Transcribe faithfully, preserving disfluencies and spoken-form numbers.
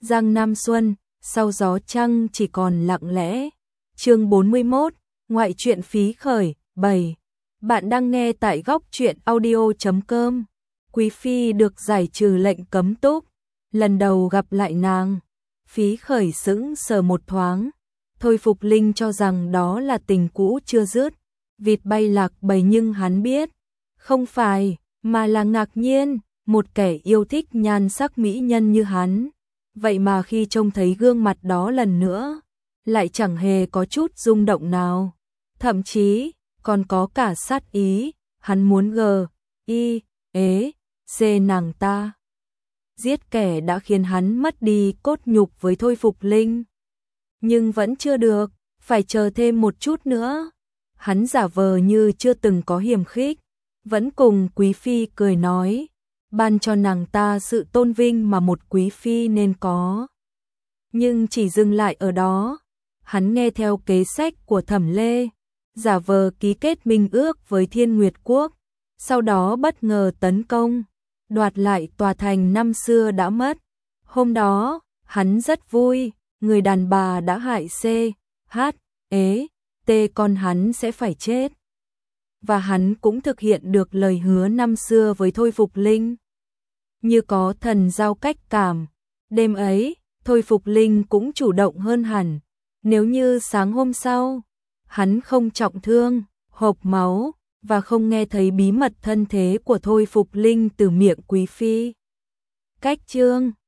Giang Nam Xuân, sau gió trăng chỉ còn lặng lẽ. Chương bốn mươi mốt, ngoại truyện phí khởi, bảy. Bạn đang nghe tại góc truyện audio chấm com. Quý phi được giải trừ lệnh cấm túc. Lần đầu gặp lại nàng, Phí khởi sững sờ một thoáng. Thôi Phục Linh cho rằng đó là tình cũ chưa dứt, vịt bay lạc bầy, nhưng hắn biết, không phải, mà là ngạc nhiên, một kẻ yêu thích nhan sắc mỹ nhân như hắn. Vậy mà khi trông thấy gương mặt đó lần nữa, lại chẳng hề có chút rung động nào. Thậm chí, còn có cả sát ý, hắn muốn gờ, y, ế, xê nàng ta. Giết kẻ đã khiến hắn mất đi cốt nhục với Thôi Phục Linh. Nhưng vẫn chưa được, phải chờ thêm một chút nữa. Hắn giả vờ như chưa từng có hiềm khích, vẫn cùng quý phi cười nói, ban cho nàng ta sự tôn vinh mà một quý phi nên có. Nhưng chỉ dừng lại ở đó, hắn nghe theo kế sách của Thẩm Lê, giả vờ ký kết minh ước với Thiên Nguyệt Quốc, sau đó bất ngờ tấn công, đoạt lại tòa thành năm xưa đã mất. Hôm đó, hắn rất vui, người đàn bà đã hại C, H, ế, T con hắn sẽ phải chết. Và hắn cũng thực hiện được lời hứa năm xưa với Thôi Phục Linh. Như có thần giao cách cảm, đêm ấy, Thôi Phục Linh cũng chủ động hơn hẳn. Nếu như sáng hôm sau, hắn không trọng thương, hộc máu, và không nghe thấy bí mật thân thế của Thôi Phục Linh từ miệng quý phi. Cách chương